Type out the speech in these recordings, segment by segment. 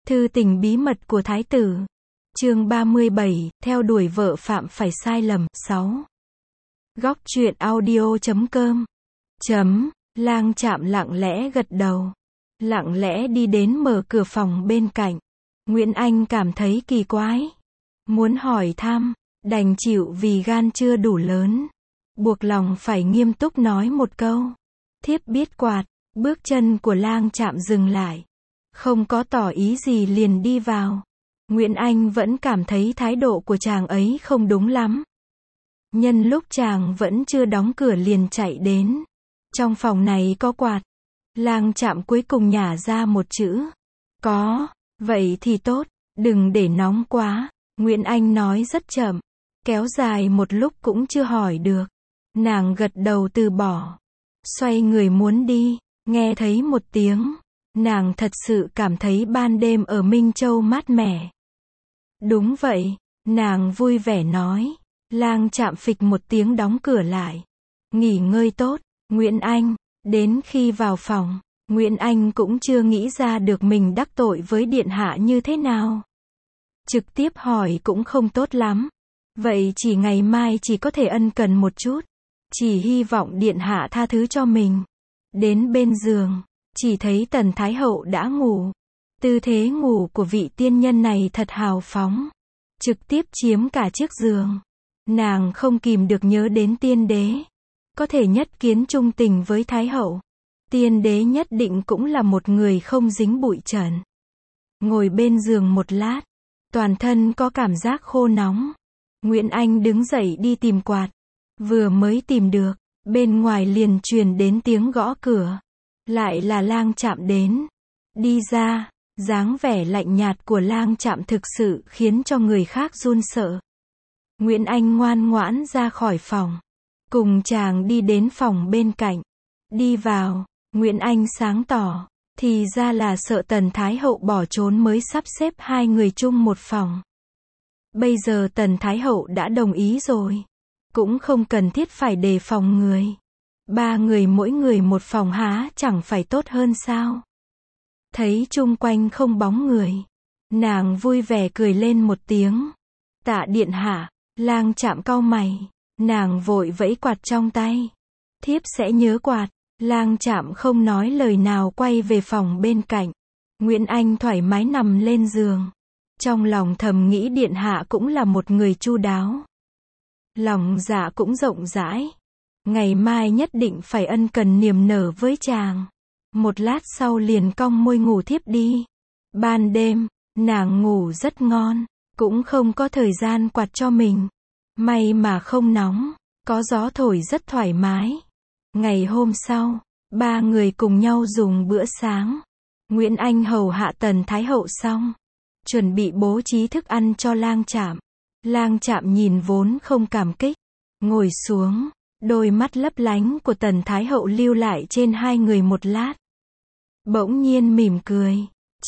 Thư tình bí mật của Thái tử. Chương 37, theo đuổi vợ phạm phải sai lầm. 6. Góc truyện audio.com. Lang Trạm lặng lẽ gật đầu. Lặng lẽ đi đến mở cửa phòng bên cạnh. Nguyễn Anh cảm thấy kỳ quái. Muốn hỏi thăm, đành chịu vì gan chưa đủ lớn. Buộc lòng phải nghiêm túc nói một câu. Thiếp biết quạt. Bước chân của Lang Trạm dừng lại. Không có tỏ ý gì liền đi vào. Nguyễn Anh vẫn cảm thấy thái độ của chàng ấy không đúng lắm. Nhân lúc chàng vẫn chưa đóng cửa liền chạy đến. Trong phòng này có quạt. Lang Trạm cuối cùng nhả ra một chữ. Có, vậy thì tốt, đừng để nóng quá. Nguyễn Anh nói rất chậm. Kéo dài một lúc cũng chưa hỏi được. Nàng gật đầu từ bỏ. Xoay người muốn đi, nghe thấy một tiếng. Nàng thật sự cảm thấy ban đêm ở Minh Châu mát mẻ. Đúng vậy, nàng vui vẻ nói. Lang Trạm phịch một tiếng đóng cửa lại. Nghỉ ngơi tốt, Nguyễn Anh. Đến khi vào phòng, Nguyễn Anh cũng chưa nghĩ ra được mình đắc tội với điện hạ như thế nào. Trực tiếp hỏi cũng không tốt lắm. Vậy chỉ ngày mai chỉ có thể ân cần một chút. Chỉ hy vọng điện hạ tha thứ cho mình. Đến bên giường, chỉ thấy Tần Thái Hậu đã ngủ. Tư thế ngủ của vị tiên nhân này thật hào phóng. Trực tiếp chiếm cả chiếc giường. Nàng không kìm được nhớ đến tiên đế. Có thể nhất kiến trung tình với Thái Hậu. Tiên đế nhất định cũng là một người không dính bụi trần. Ngồi bên giường một lát. Toàn thân có cảm giác khô nóng. Nguyễn Anh đứng dậy đi tìm quạt. Vừa mới tìm được, bên ngoài liền truyền đến tiếng gõ cửa. Lại là Lang Trạm đến. Đi ra, dáng vẻ lạnh nhạt của Lang Trạm thực sự khiến cho người khác run sợ. Nguyễn Anh ngoan ngoãn ra khỏi phòng. Cùng chàng đi đến phòng bên cạnh. Đi vào, Nguyễn Anh sáng tỏ. Thì ra là sợ Tần Thái Hậu bỏ trốn mới sắp xếp hai người chung một phòng. Bây giờ Tần Thái Hậu đã đồng ý rồi. Cũng không cần thiết phải đề phòng người. Ba người mỗi người một phòng há chẳng phải tốt hơn sao? Thấy chung quanh không bóng người. Nàng vui vẻ cười lên một tiếng. Tạ điện hạ. Lang Trạm cau mày. Nàng vội vẫy quạt trong tay. Thiếp sẽ nhớ quạt. Lang Trạm không nói lời nào quay về phòng bên cạnh. Nguyễn Anh thoải mái nằm lên giường. Trong lòng thầm nghĩ điện hạ cũng là một người chu đáo. Lòng dạ cũng rộng rãi. Ngày mai nhất định phải ân cần niềm nở với chàng. Một lát sau liền cong môi ngủ thiếp đi. Ban đêm, nàng ngủ rất ngon. Cũng không có thời gian quạt cho mình. May mà không nóng. Có gió thổi rất thoải mái. Ngày hôm sau, ba người cùng nhau dùng bữa sáng. Nguyễn Anh hầu hạ Tần Thái Hậu xong. Chuẩn bị bố trí thức ăn cho Lang Trạm. Lang Trạm nhìn vốn không cảm kích. Ngồi xuống. Đôi mắt lấp lánh của Tần Thái Hậu lưu lại trên hai người một lát. Bỗng nhiên mỉm cười.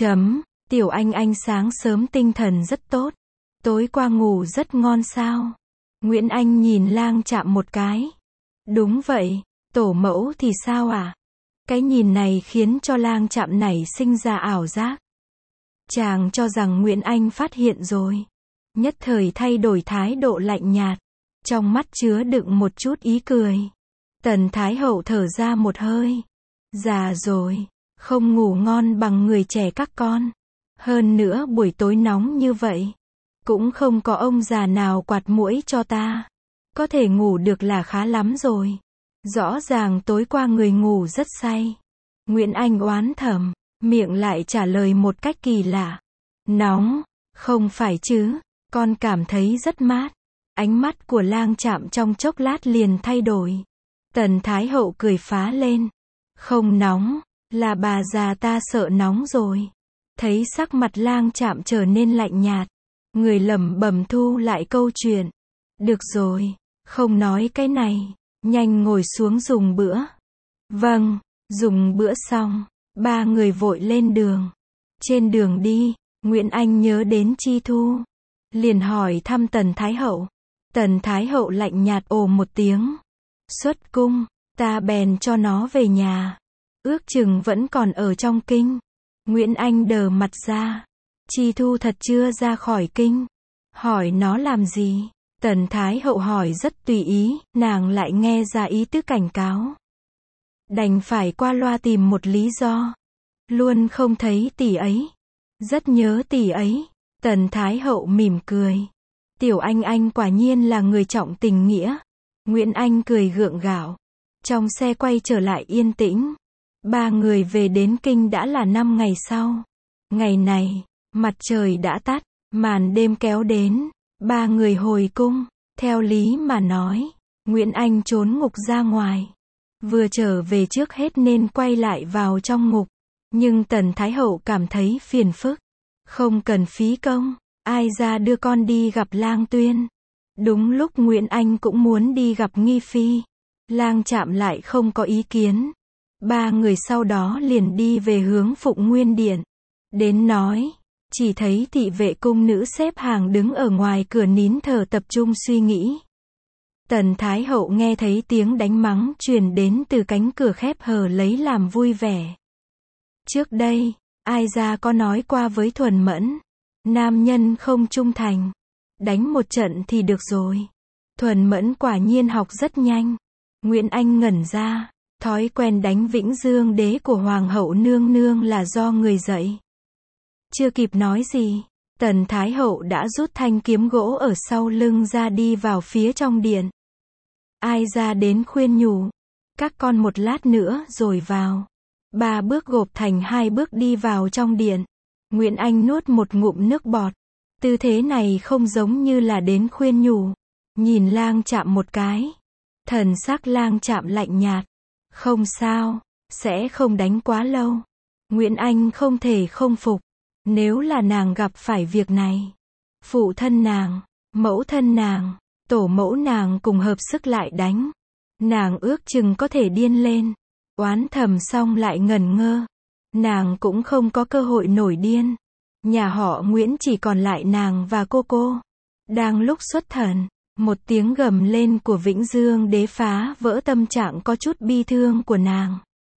Tiểu Anh sáng sớm tinh thần rất tốt. Tối qua ngủ rất ngon sao? Nguyễn Anh nhìn Lang Trạm một cái. Đúng vậy. Tổ mẫu thì sao à? Cái nhìn này khiến cho Lang Trạm nảy sinh ra ảo giác. Chàng cho rằng Nguyễn Anh phát hiện rồi. Nhất thời thay đổi thái độ lạnh nhạt. Trong mắt chứa đựng một chút ý cười. Tần Thái Hậu thở ra một hơi. Già rồi, không ngủ ngon bằng người trẻ các con. Hơn nữa buổi tối nóng như vậy. Cũng không có ông già nào quạt muỗi cho ta. Có thể ngủ được là khá lắm rồi. Rõ ràng tối qua người ngủ rất say. Nguyễn Anh oán thầm, miệng lại trả lời một cách kỳ lạ. Nóng, không phải chứ, con cảm thấy rất mát. Ánh mắt của Lang Trạm trong chốc lát liền thay đổi. Tần Thái Hậu cười phá lên. Không nóng, là bà già ta sợ nóng rồi. Thấy sắc mặt Lang Trạm trở nên lạnh nhạt. Người lẩm bẩm thu lại câu chuyện. Được rồi, không nói cái này. Nhanh ngồi xuống dùng bữa. Vâng, dùng bữa xong, ba người vội lên đường. Trên đường đi, Nguyễn Anh nhớ đến Chi Thu. Liền hỏi thăm Tần Thái Hậu. Tần Thái Hậu lạnh nhạt ồ một tiếng. Xuất cung, ta bèn cho nó về nhà. Ước chừng vẫn còn ở trong kinh. Nguyễn Anh đờ mặt ra. Chi Thu thật chưa ra khỏi kinh. Hỏi nó làm gì? Tần Thái Hậu hỏi rất tùy ý, nàng lại nghe ra ý tứ cảnh cáo. Đành phải qua loa tìm một lý do. Luôn không thấy tỷ ấy. Rất nhớ tỷ ấy. Tần Thái Hậu mỉm cười. Tiểu Anh quả nhiên là người trọng tình nghĩa. Nguyễn Anh cười gượng gạo. Trong xe quay trở lại yên tĩnh. Ba người về đến kinh đã là 5 ngày sau. Ngày này, mặt trời đã tắt, màn đêm kéo đến. Ba người hồi cung. Theo lý mà nói, Nguyễn Anh trốn ngục ra ngoài. Vừa trở về trước hết nên quay lại vào trong ngục. Nhưng Tần Thái Hậu cảm thấy phiền phức. Không cần phí công. Ai ra đưa con đi gặp Lang Tuyên. Đúng lúc Nguyễn Anh cũng muốn đi gặp Nghi Phi. Lang Trạm lại không có ý kiến. Ba người sau đó liền đi về hướng Phụng Nguyên Điện. Đến nói, chỉ thấy thị vệ cung nữ xếp hàng đứng ở ngoài cửa nín thở tập trung suy nghĩ. Tần Thái Hậu nghe thấy tiếng đánh mắng truyền đến từ cánh cửa khép hờ lấy làm vui vẻ. Trước đây, ai ra có nói qua với Thuần Mẫn. Nam nhân không trung thành. Đánh một trận thì được rồi. Thuần Mẫn quả nhiên học rất nhanh. Nguyễn Anh ngẩn ra. Thói quen đánh Vĩnh Dương Đế của Hoàng hậu nương nương là do người dạy. Chưa kịp nói gì, Tần Thái Hậu đã rút thanh kiếm gỗ ở sau lưng ra đi vào phía trong điện. Ai ra đến khuyên nhủ. Các con một lát nữa rồi vào. 3 bước gộp thành 2 bước đi vào trong điện. Nguyễn Anh nuốt một ngụm nước bọt. Tư thế này không giống như là đến khuyên nhủ. Nhìn Lang Trạm một cái. Thần sắc Lang Trạm lạnh nhạt. Không sao, sẽ không đánh quá lâu. Nguyễn Anh không thể không phục. Nếu là nàng gặp phải việc này, phụ thân nàng, mẫu thân nàng, tổ mẫu nàng cùng hợp sức lại đánh, nàng ước chừng có thể điên lên. Oán thầm xong lại ngẩn ngơ. Nàng cũng không có cơ hội nổi điên. Nhà họ Nguyễn chỉ còn lại nàng và cô. Đang lúc xuất thần, một tiếng gầm lên của Vĩnh Dương Đế phá vỡ tâm trạng có chút bi thương của nàng.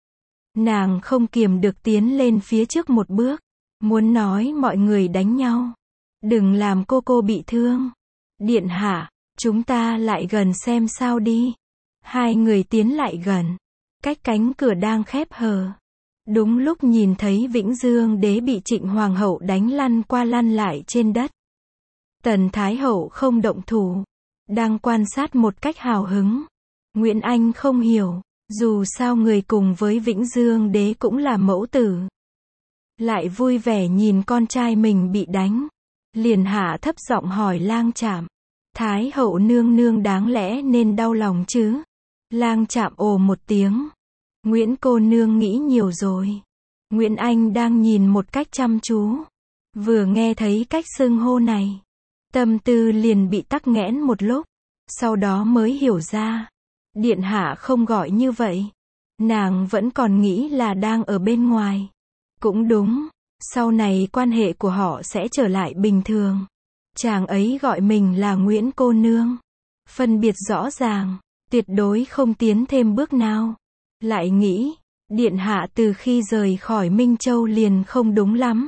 Nàng không kiềm được tiến lên phía trước một bước. Muốn nói mọi người đánh nhau. Đừng làm cô bị thương. Điện hạ, chúng ta lại gần xem sao đi. Hai người tiến lại gần. Cách cánh cửa đang khép hờ. Đúng lúc nhìn thấy Vĩnh Dương Đế bị Trịnh Hoàng hậu đánh lăn qua lăn lại trên đất. Tần Thái Hậu không động thủ. Đang quan sát một cách hào hứng. Nguyễn Anh không hiểu. Dù sao người cùng với Vĩnh Dương Đế cũng là mẫu tử. Lại vui vẻ nhìn con trai mình bị đánh. Liền hạ thấp giọng hỏi Lang Trạm. Thái Hậu nương nương đáng lẽ nên đau lòng chứ. Lang Trạm ồ một tiếng. Nguyễn cô nương nghĩ nhiều rồi. Nguyễn Anh đang nhìn một cách chăm chú. Vừa nghe thấy cách xưng hô này. Tâm tư liền bị tắc nghẽn một lúc. Sau đó mới hiểu ra. Điện hạ không gọi như vậy. Nàng vẫn còn nghĩ là đang ở bên ngoài. Cũng đúng. Sau này quan hệ của họ sẽ trở lại bình thường. Chàng ấy gọi mình là Nguyễn cô nương. Phân biệt rõ ràng. Tuyệt đối không tiến thêm bước nào. Lại nghĩ. Điện hạ từ khi rời khỏi Minh Châu liền không đúng lắm.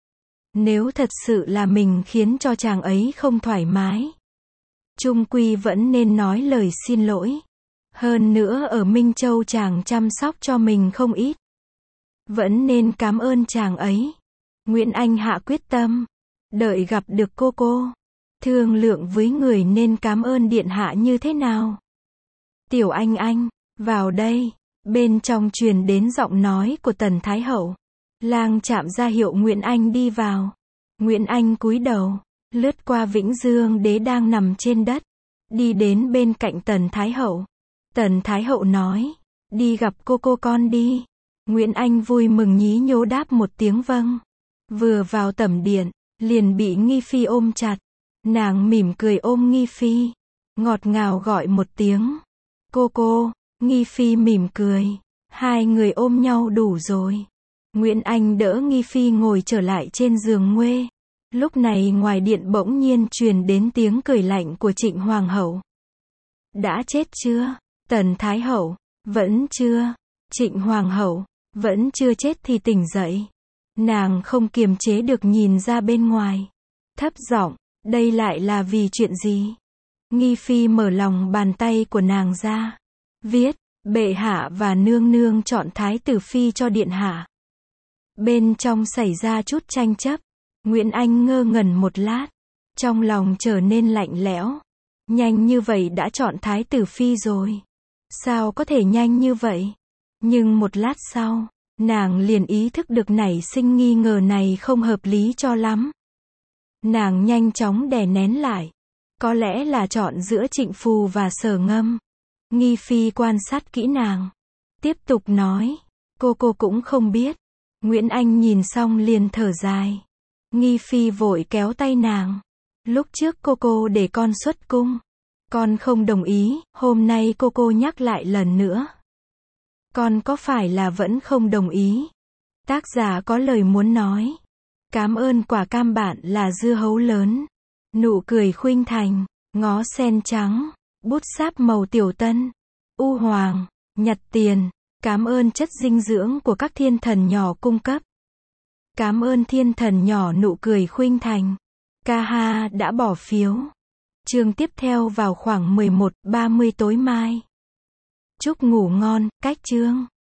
Nếu thật sự là mình khiến cho chàng ấy không thoải mái. Chung quy vẫn nên nói lời xin lỗi. Hơn nữa ở Minh Châu chàng chăm sóc cho mình không ít. Vẫn nên cảm ơn chàng ấy. Nguyễn Anh hạ quyết tâm. Đợi gặp được cô. Thương lượng với người nên cảm ơn điện hạ như thế nào. Tiểu Anh, vào đây. Bên trong truyền đến giọng nói của Tần Thái Hậu. Lang Trạm ra hiệu Nguyễn Anh đi vào. Nguyễn Anh cúi đầu. Lướt qua Vĩnh Dương Đế đang nằm trên đất. Đi đến bên cạnh Tần Thái Hậu. Tần Thái Hậu nói. Đi gặp cô con đi. Nguyễn Anh vui mừng nhí nhố đáp một tiếng vâng. Vừa vào tẩm điện, liền bị Nghi Phi ôm chặt. Nàng mỉm cười ôm Nghi Phi. Ngọt ngào gọi một tiếng. Cô. Nghi Phi mỉm cười. Hai người ôm nhau đủ rồi. Nguyễn Anh đỡ Nghi Phi ngồi trở lại trên giường nguê. Lúc này ngoài điện bỗng nhiên truyền đến tiếng cười lạnh của Trịnh Hoàng hậu. Đã chết chưa? Tần Thái Hậu. Vẫn chưa. Trịnh Hoàng hậu. Vẫn chưa chết thì tỉnh dậy. Nàng không kiềm chế được nhìn ra bên ngoài. Thấp giọng, đây lại là vì chuyện gì? Nghi Phi mở lòng bàn tay của nàng ra. Viết, bệ hạ và nương nương chọn thái tử phi cho điện hạ. Bên trong xảy ra chút tranh chấp. Nguyễn Anh ngơ ngẩn một lát. Trong lòng trở nên lạnh lẽo. Nhanh như vậy đã chọn thái tử phi rồi. Sao có thể nhanh như vậy? Nhưng một lát sau, nàng liền ý thức được nảy sinh nghi ngờ này không hợp lý cho lắm. Nàng nhanh chóng đè nén lại. Có lẽ là chọn giữa Trịnh Phù và Sở Ngâm. Nghi Phi quan sát kỹ nàng. Tiếp tục nói. Cô cũng không biết. Nguyễn Anh nhìn xong liền thở dài. Nghi Phi vội kéo tay nàng. Lúc trước cô để con xuất cung. Con không đồng ý, hôm nay cô nhắc lại lần nữa. Con có phải là vẫn không đồng ý? Tác giả có lời muốn nói. Cám ơn quả cam bạn là dưa hấu lớn. Nụ cười khuynh thành, ngó sen trắng, bút sáp màu tiểu tân, u hoàng, nhặt tiền. Cám ơn chất dinh dưỡng của các thiên thần nhỏ cung cấp. Cám ơn thiên thần nhỏ nụ cười khuynh thành. Ca ha đã bỏ phiếu. Chương tiếp theo vào khoảng 11:30 tối mai. Chúc ngủ ngon, cách chương.